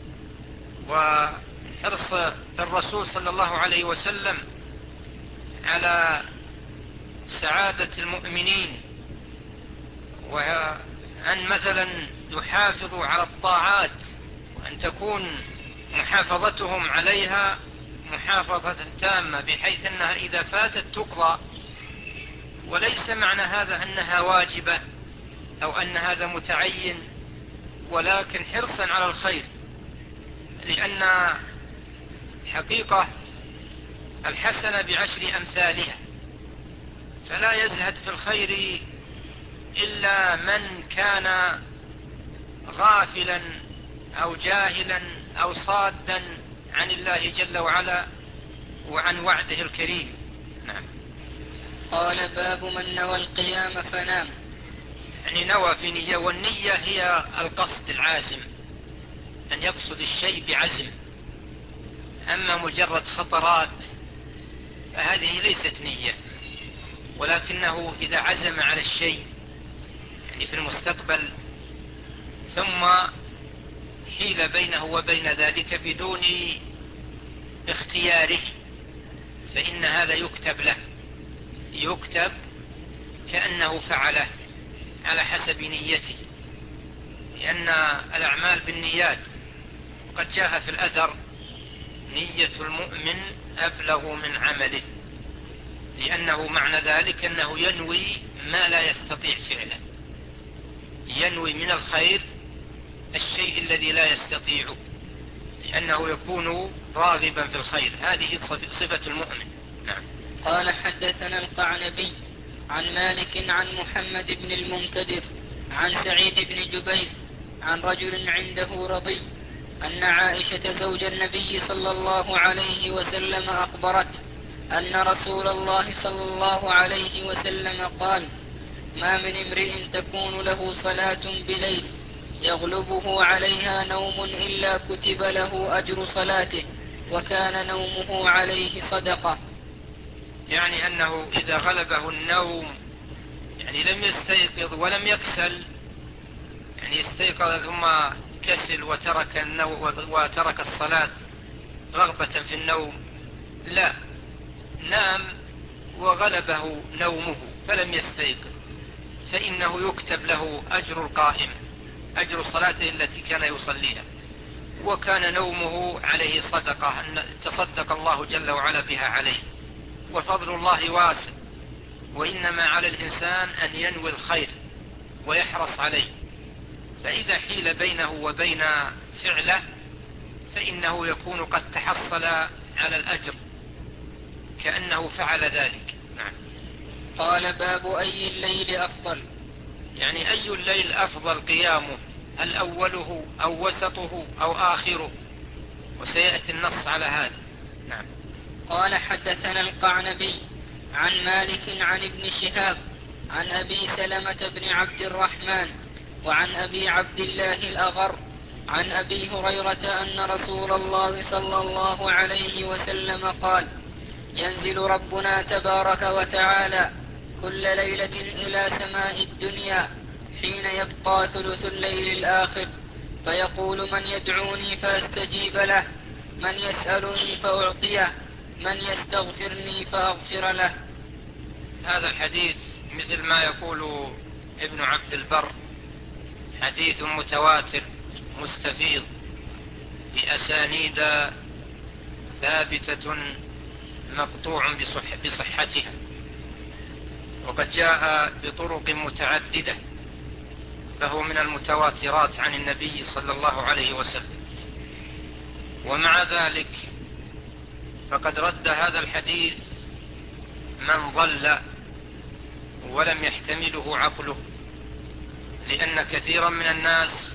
وحرص الرسول صلى الله عليه وسلم على سعادة المؤمنين، وأن مثلا يحافظوا على الطاعات، وأن تكون محافظتهم عليها محافظة تامة بحيث أنها إذا فاتت تقضى. وليس معنى هذا أنها واجبة أو أن هذا متعين، ولكن حرصا على الخير، لأن حقيقة الحسنة بعشر أمثالها، فلا يزهد في الخير إلا من كان غافلا أو جاهلا أو صادا عن الله جل وعلا وعن وعده الكريم. نعم. قال باب من نوى القيام فنام. يعني نوى في نية، والنية هي القصد العازم، أن يقصد الشيء بعزم. أما مجرد خطرات فهذه ليست نية، ولكنه إذا عزم على الشيء يعني في المستقبل ثم حيل بينه وبين ذلك بدون اختياره فإن هذا يكتب له، يكتب كأنه فعله على حسب نيته، لأن الأعمال بالنيات. وقد جاء في الأثر نية المؤمن أبلغ من عمله، لأنه معنى ذلك أنه ينوي ما لا يستطيع فعله، ينوي من الخير الشيء الذي لا يستطيعه، لأنه يكون راغبا في الخير. هذه صفة المؤمن. نعم. قال حدثنا القعنبي عن مالك عن محمد بن المنكدر عن سعيد بن جبير عن رجل عنده رضي أن عائشة زوج النبي صلى الله عليه وسلم أخبرت أن رسول الله صلى الله عليه وسلم قال: ما من امرئ تكون له صلاة بليل يغلبه عليها نوم إلا كتب له أجر صلاته، وكان نومه عليه صدقة. يعني أنه إذا غلبه النوم، يعني لم يستيقظ ولم يكسل، يعني استيقظ ثم كسل وترك الصلاة رغبة في النوم، لا، نام وغلبه نومه فلم يستيقظ، فإنه يكتب له أجر القائم، أجر صلاته التي كان يصليها، وكان نومه عليه صدقة، أن تصدق الله جل وعلا بها عليه. وفضل الله واسع، وإنما على الإنسان أن ينوي الخير ويحرص عليه، فإذا حيل بينه وبين فعله فإنه يكون قد تحصل على الأجر كأنه فعل ذلك. قال باب أي الليل أفضل. يعني أي الليل أفضل قيامه، هل أوله أو وسطه أو آخره؟ وسيأتي النص على هذا. نعم. قال حدثنا القعنبي عن مالك عن ابن شهاب عن أبي سلمة بن عبد الرحمن وعن أبي عبد الله الأغر عن أبي هريرة أن رسول الله صلى الله عليه وسلم قال: ينزل ربنا تبارك وتعالى كل ليلة إلى سماء الدنيا حين يبقى ثلث الليل الآخر، فيقول: من يدعوني فأستجيب له، من يسألني فأعطيه، من يستغفرني فأغفر له. هذا الحديث مثل ما يقول ابن عبد البر حديث متواتر مستفيض بأسانيد ثابتة مقطوع بصحتها، وقد جاء بطرق متعددة، فهو من المتواترات عن النبي صلى الله عليه وسلم. ومع ذلك فقد رد هذا الحديث من ضل ولم يحتمله عقله، لأن كثيرا من الناس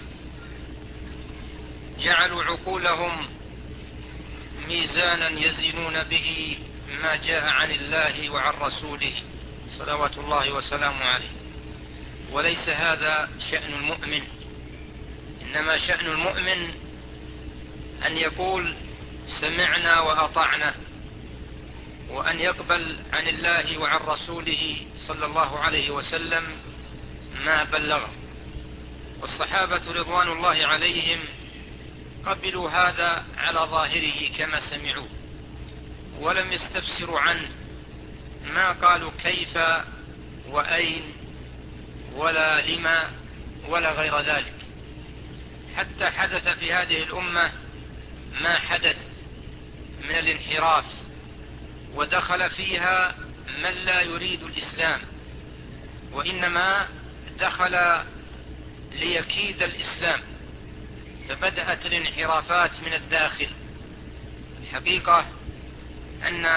جعلوا عقولهم ميزانا يزنون به ما جاء عن الله وعن رسوله صلوات الله وسلامه عليه، وليس هذا شأن المؤمن. إنما شأن المؤمن أن يقول: سمعنا وأطعنا، وأن يقبل عن الله وعن رسوله صلى الله عليه وسلم ما بلغه. والصحابة رضوان الله عليهم قبلوا هذا على ظاهره كما سمعوه، ولم يستفسروا عنه، ما قالوا كيف وأين ولا لما ولا غير ذلك، حتى حدث في هذه الأمة ما حدث من الانحراف، ودخل فيها من لا يريد الإسلام، وإنما دخل ليكيد الإسلام، فبدأت الانحرافات من الداخل. الحقيقة أن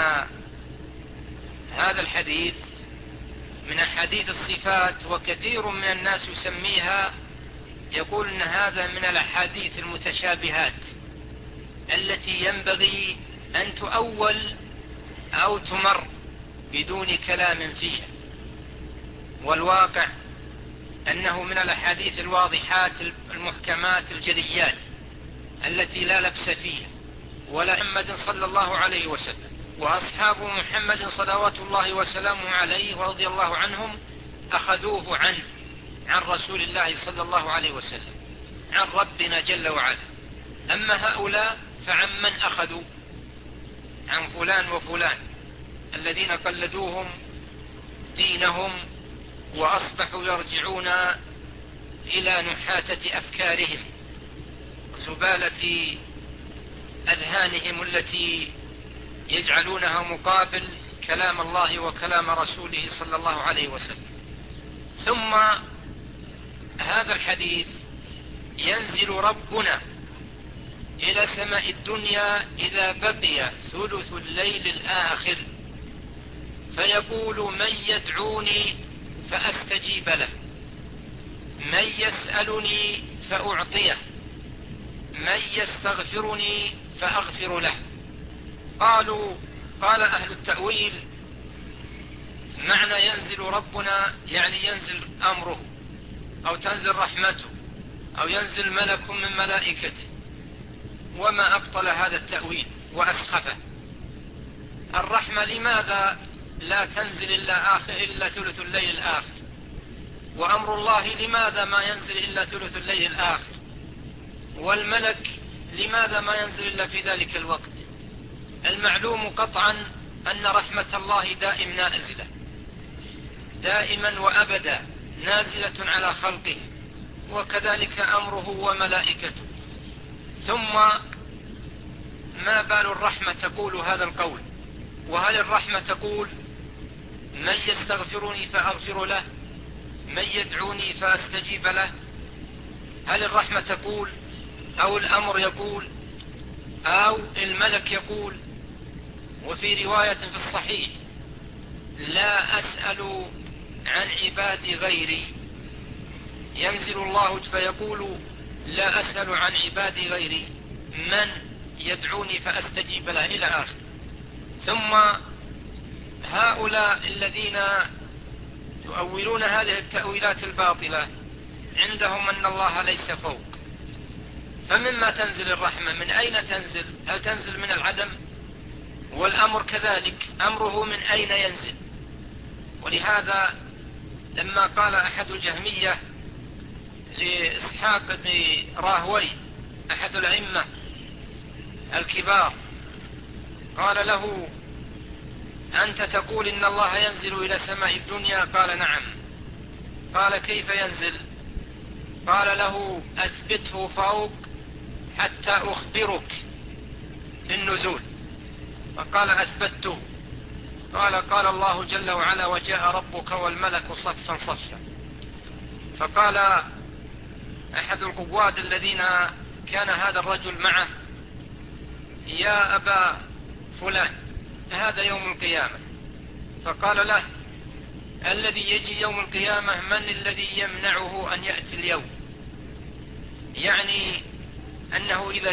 هذا الحديث من أحاديث الصفات، وكثير من الناس يسميها، يقول أن هذا من الأحاديث المتشابهات التي ينبغي أن تؤول أو تمر بدون كلام فيها. والواقع أنه من الأحاديث الواضحات المحكمات الجليات التي لا لبس فيها، ولا محمد صلى الله عليه وسلم وأصحاب محمد صلوات الله وسلامه عليه ورضي الله عنهم أخذوه عنه، عن رسول الله صلى الله عليه وسلم، عن ربنا جل وعلا. أما هؤلاء فعن من أخذوا؟ عن فلان وفلان الذين قلدوهم دينهم وأصبحوا يرجعون إلى نحاتة أفكارهم وزبالة أذهانهم التي يجعلونها مقابل كلام الله وكلام رسوله صلى الله عليه وسلم. ثم هذا الحديث: ينزل ربنا إلى سماء الدنيا إذا بقي ثلث الليل الآخر، فيقول: من يدعوني فأستجيب له، من يسألني فأعطيه، من يستغفرني فأغفر له. قال أهل التأويل: معنى ينزل ربنا يعني ينزل أمره، أو تنزل رحمته، أو ينزل ملك من ملائكته. وما أبطل هذا التأويل وأسخفه. الرحمة لماذا لا تنزل إلا ثلث الليل الآخر؟ وأمر الله لماذا ما ينزل إلا ثلث الليل الآخر؟ والملك لماذا ما ينزل إلا في ذلك الوقت؟ المعلوم قطعا أن رحمة الله دائم نازلة، دائما وأبدا نازلة على خلقه، وكذلك أمره وملائكته. ثم ما بال الرحمة تقول هذا القول؟ وهل الرحمة تقول: من يستغفرني فأغفر له، من يدعوني فأستجيب له؟ هل الرحمة تقول، أو الأمر يقول، أو الملك يقول؟ وفي رواية في الصحيح: لا لا أسأل عن عبادي غيري، ينزل الله فيقول لا أسأل عن عبادي غيري من يدعوني فأستجيب له إلى آخر. ثم هؤلاء الذين يؤولون هذه التأويلات الباطلة عندهم أن الله ليس فوق، فمما تنزل الرحمة؟ من أين تنزل؟ هل تنزل من العدم؟ والأمر كذلك، أمره من أين ينزل؟ ولهذا لما قال أحد الجهمية لإسحاق بن راهوي أحد الأئمة الكبار، قال له أنت تقول إن الله ينزل إلى سماء الدنيا؟ قال نعم. قال كيف ينزل؟ قال له أثبته فوق حتى أخبرك بالنزول. فقال أثبته. قال الله جل وعلا وجاء ربك والملك صفا صفا. فقال أحد القواد الذين كان هذا الرجل معه يا أبا فلان هذا يوم القيامة. فقال له الذي يجي يوم القيامة من الذي يمنعه أن يأتي اليوم؟ يعني أنه إذا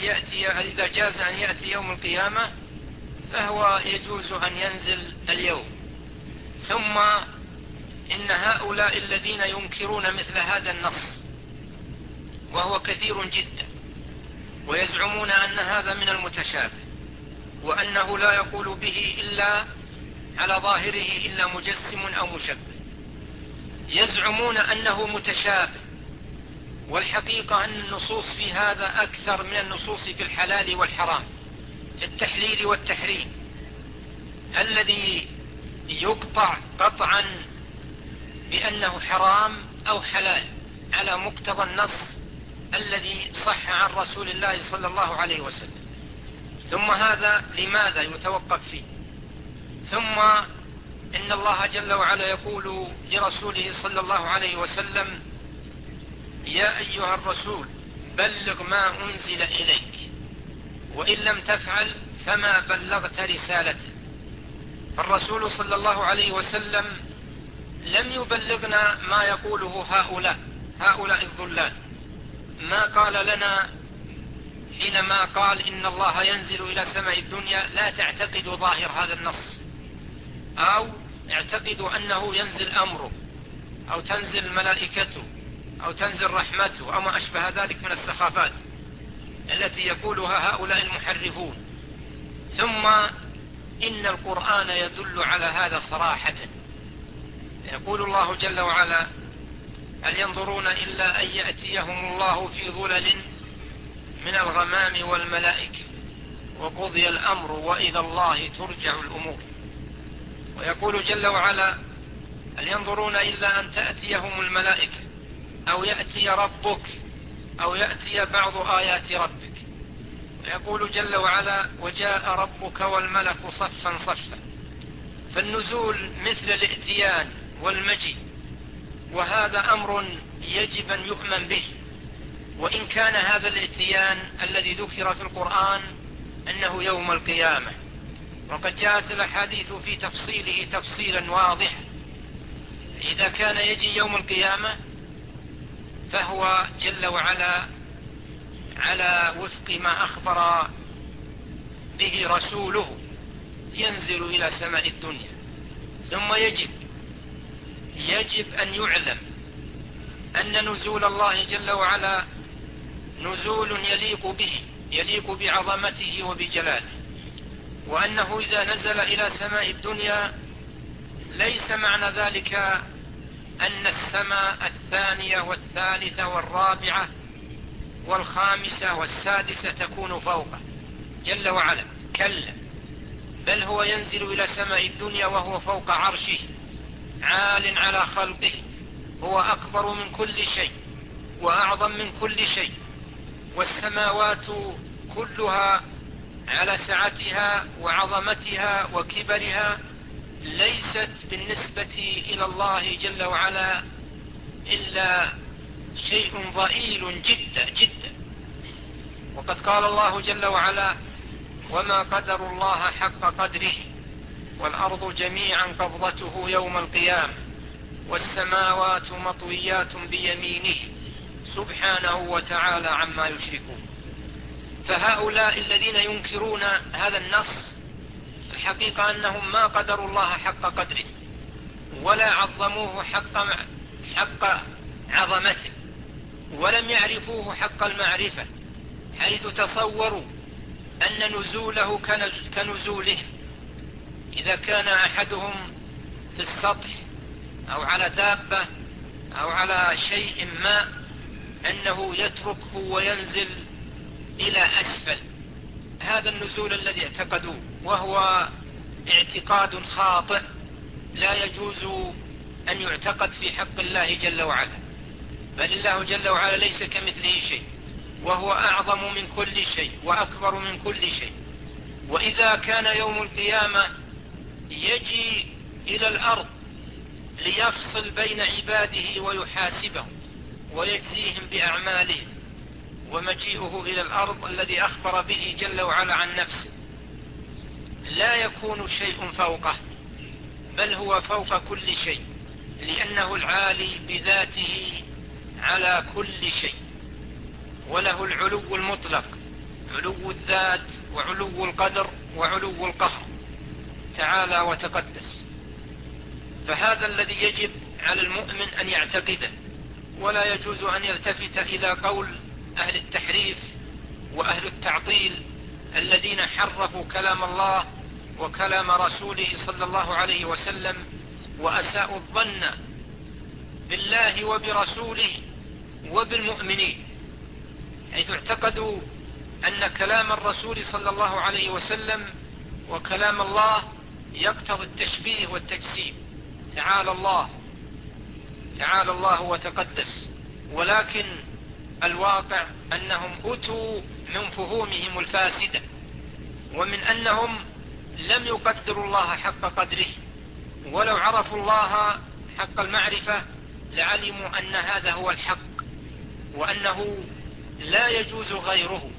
جاز أن يأتي يوم القيامة فهو يجوز أن ينزل اليوم. ثم إن هؤلاء الذين ينكرون مثل هذا النص وهو كثير جدا، ويزعمون أن هذا من المتشابه، وأنه لا يقول به إلا على ظاهره إلا مجسم أو مشبه، يزعمون أنه متشابه، والحقيقة أن النصوص في هذا أكثر من النصوص في الحلال والحرام، في التحليل والتحريم. الذي يقطع قطعا بأنه حرام أو حلال على مقتضى النص الذي صح عن رسول الله صلى الله عليه وسلم. ثم هذا لماذا يتوقف فيه؟ ثم إن الله جل وعلا يقول لرسوله صلى الله عليه وسلم يا أيها الرسول بلغ ما أنزل إليك وإن لم تفعل فما بلغت رسالته. فالرسول صلى الله عليه وسلم لم يبلغنا ما يقوله هؤلاء الضلال. ما قال لنا حينما قال إن الله ينزل إلى سماء الدنيا لا تعتقدوا ظاهر هذا النص، أو اعتقدوا أنه ينزل أمره أو تنزل ملائكته أو تنزل رحمته أو ما أشبه ذلك من السخافات التي يقولها هؤلاء المحرفون. ثم إن القرآن يدل على هذا صراحة. يقول الله جل وعلا هل ينظرون إلا أن يأتيهم الله في ظلل من الغمام والملائكة وقضي الأمر وإلى الله ترجع الأمور. ويقول جل وعلا هل ينظرون إلا أن تأتيهم الملائكة أو يأتي ربك أو يأتي بعض آيات ربك. ويقول جل وعلا وجاء ربك والملك صفا صفا. فالنزول مثل الائتيان والمجيء، وهذا أمر يجب أن يؤمن به، وإن كان هذا الائتيان الذي ذكر في القرآن أنه يوم القيامة، وقد جاءت الأحاديث في تفصيله تفصيلا واضحا. إذا كان يجي يوم القيامة فهو جل وعلا على وفق ما أخبر به رسوله ينزل إلى سماء الدنيا. ثم يجب أن يعلم أن نزول الله جل وعلا نزول يليق به، يليق بعظمته وبجلاله، وأنه إذا نزل إلى سماء الدنيا ليس معنى ذلك أن السماء الثانية والثالثة والرابعة والخامسة والسادسة تكون فوقه جل وعلا، كلا، بل هو ينزل إلى سماء الدنيا وهو فوق عرشه عال على خلقه، هو أكبر من كل شيء وأعظم من كل شيء، والسماوات كلها على سعتها وعظمتها وكبرها ليست بالنسبة إلى الله جل وعلا إلا شيء ضئيل جدا جدا. وقد قال الله جل وعلا وما قدر الله حق قدره والأرض جميعا قبضته يوم القيامة والسماوات مطويات بيمينه سبحانه وتعالى عما يشركون. فهؤلاء الذين ينكرون هذا النص الحقيقة أنهم ما قدروا الله حق قدره ولا عظموه حق عظمته، ولم يعرفوه حق المعرفة، حيث تصوروا أن نزوله كنزولهم. إذا كان أحدهم في السطح أو على دابة أو على شيء ما أنه يتركه وينزل إلى أسفل، هذا النزول الذي اعتقدوه، وهو اعتقاد خاطئ لا يجوز أن يعتقد في حق الله جل وعلا، بل الله جل وعلا ليس كمثله شيء، وهو أعظم من كل شيء وأكبر من كل شيء. وإذا كان يوم القيامة يجي إلى الأرض ليفصل بين عباده ويحاسبهم ويجزيهم بأعمالهم، ومجيئه إلى الأرض الذي أخبر به جل وعلا عن نفسه لا يكون شيء فوقه، بل هو فوق كل شيء، لأنه العالي بذاته على كل شيء، وله العلو المطلق، علو الذات وعلو القدر وعلو القهر تعالى وتقدس. فهذا الذي يجب على المؤمن أن يعتقده، ولا يجوز أن يلتفت إلى قول أهل التحريف وأهل التعطيل الذين حرفوا كلام الله وكلام رسوله صلى الله عليه وسلم، وأساءوا الظن بالله وبرسوله وبالمؤمنين، حيث اعتقدوا أن كلام الرسول صلى الله عليه وسلم وكلام الله يقتضي التشبيه والتجسيم. تعالى الله وتقدس. ولكن الواقع أنهم أتوا من فهومهم الفاسدة، ومن أنهم لم يقدروا الله حق قدره، ولو عرفوا الله حق المعرفة لعلموا أن هذا هو الحق، وأنه لا يجوز غيره،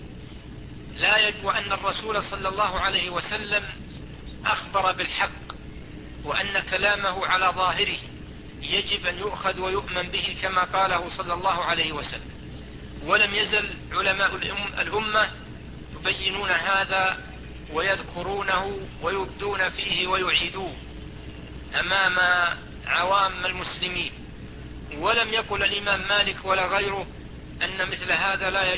وأن الرسول صلى الله عليه وسلم أخبر بالحق، وأن كلامه على ظاهره يجب أن يؤخذ ويؤمن به كما قاله صلى الله عليه وسلم. ولم يزل علماء الأمة يبينون هذا ويذكرونه ويبدون فيه ويعيدوه أمام عوام المسلمين. ولم يقل الإمام مالك ولا غيره أن مثل هذا لا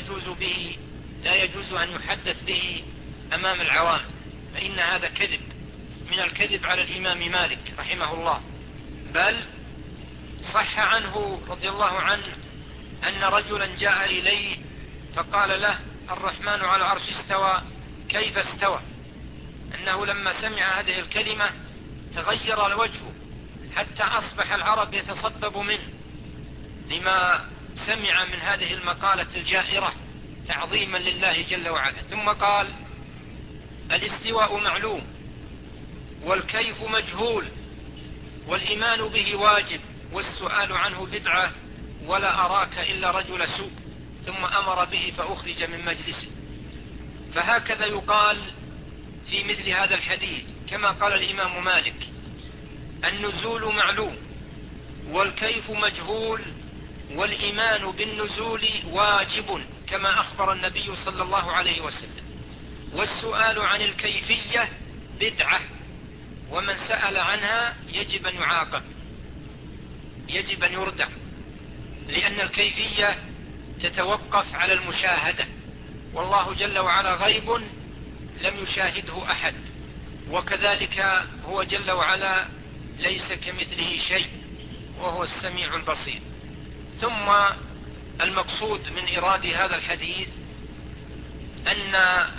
يجوز أن يحدث به أمام العوام، فإن هذا كذب من الكذب على الإمام مالك رحمه الله. بل صح عنه رضي الله عنه أن رجلا جاء إليه فقال له: الرحمن على العرش استوى، كيف استوى؟ أنه لما سمع هذه الكلمة تغير وجهه حتى أصبح العرب يتصبب منه لما سمع من هذه المقالة الجائرة تعظيما لله جل وعلا. ثم قال: الاستواء معلوم والكيف مجهول والإيمان به واجب والسؤال عنه بدعة ولا أراك إلا رجل سوء. ثم أمر به فأخرج من مجلسه. فهكذا يقال في مثل هذا الحديث كما قال الإمام مالك: النزول معلوم والكيف مجهول والإيمان بالنزول واجب كما أخبر النبي صلى الله عليه وسلم، والسؤال عن الكيفية بدعة، ومن سأل عنها يجب أن يعاقب، يجب أن يردع، لأن الكيفية تتوقف على المشاهدة، والله جل وعلا غيب لم يشاهده أحد، وكذلك هو جل وعلا ليس كمثله شيء وهو السميع البصير. ثم المقصود من إراد هذا الحديث أن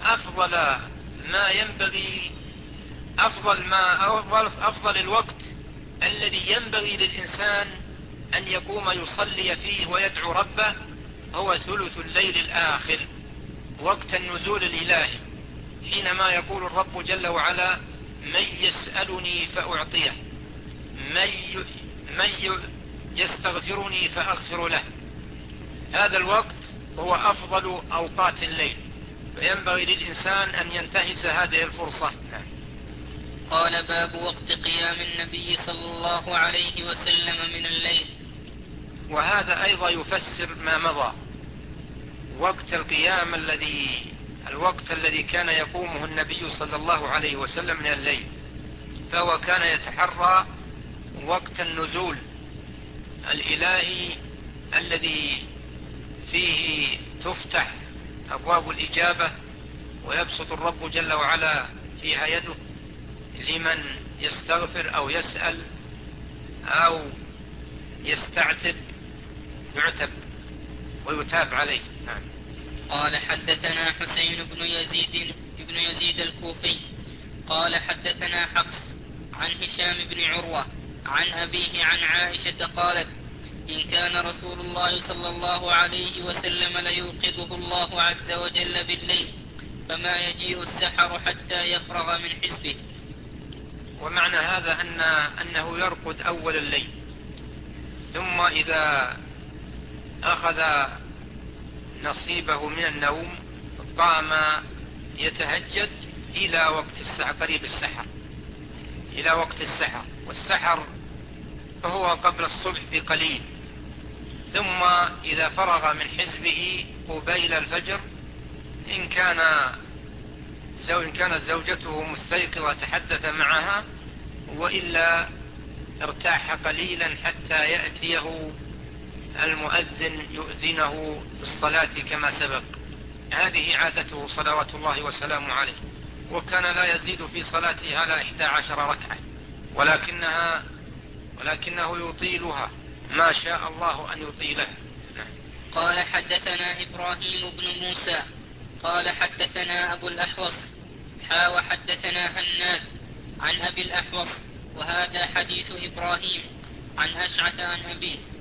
أفضل الوقت الذي ينبغي للإنسان أن يقوم يصلي فيه ويدعو ربه هو ثلث الليل الآخر، وقت النزول الإلهي، حينما يقول الرب جل وعلا: من يسألني فأعطيه، من يستغفرني فأغفر له. هذا الوقت هو أفضل أوقات الليل، فينبغي للإنسان أن ينتهز هذه الفرصة. قال باب وقت قيام النبي صلى الله عليه وسلم من الليل. وهذا أيضا يفسر ما مضى. وقت القيام الوقت الذي كان يقومه النبي صلى الله عليه وسلم من الليل، فهو كان يتحرى وقت النزول الإلهي الذي فيه تفتح أبواب الإجابة ويبسط الرب جل وعلا فيها يده لمن يستغفر أو يسأل أو يستعتب، يعتب ويتاب عليه. نعم. قال حدثنا حسين بن يزيد الكوفي قال حدثنا حفص عن هشام بن عروة عن أبيه عن عائشة قالت: إن كان رسول الله صلى الله عليه وسلم ليوقظه الله عز وجل بالليل، فما يجيء السحر حتى يفرغ من حزبه. ومعنى هذا أنه يرقد أول الليل، ثم إذا أخذ نصيبه من النوم قام يتهجد إلى وقت السحر، قريب السحر، إلى وقت السحر. والسحر فهو قبل الصبح بقليل. ثم إذا فرغ من حزبه قبيل الفجر، إن كانت زوجته مستيقظة تحدث معها، وإلا ارتاح قليلا حتى يأتيه المؤذن يؤذنه بالصلاة كما سبق. هذه عادته صلوات الله وسلامه عليه. وكان لا يزيد في صلاته على 11 ركعة، ولكنه يطيلها ما شاء الله أن يطيلها. قال حدثنا إبراهيم بن موسى قال حدثنا أبو الأحوص وحدثنا هناد عن أبي الأحوص، وهذا حديث إبراهيم عن أشعث عن أبيه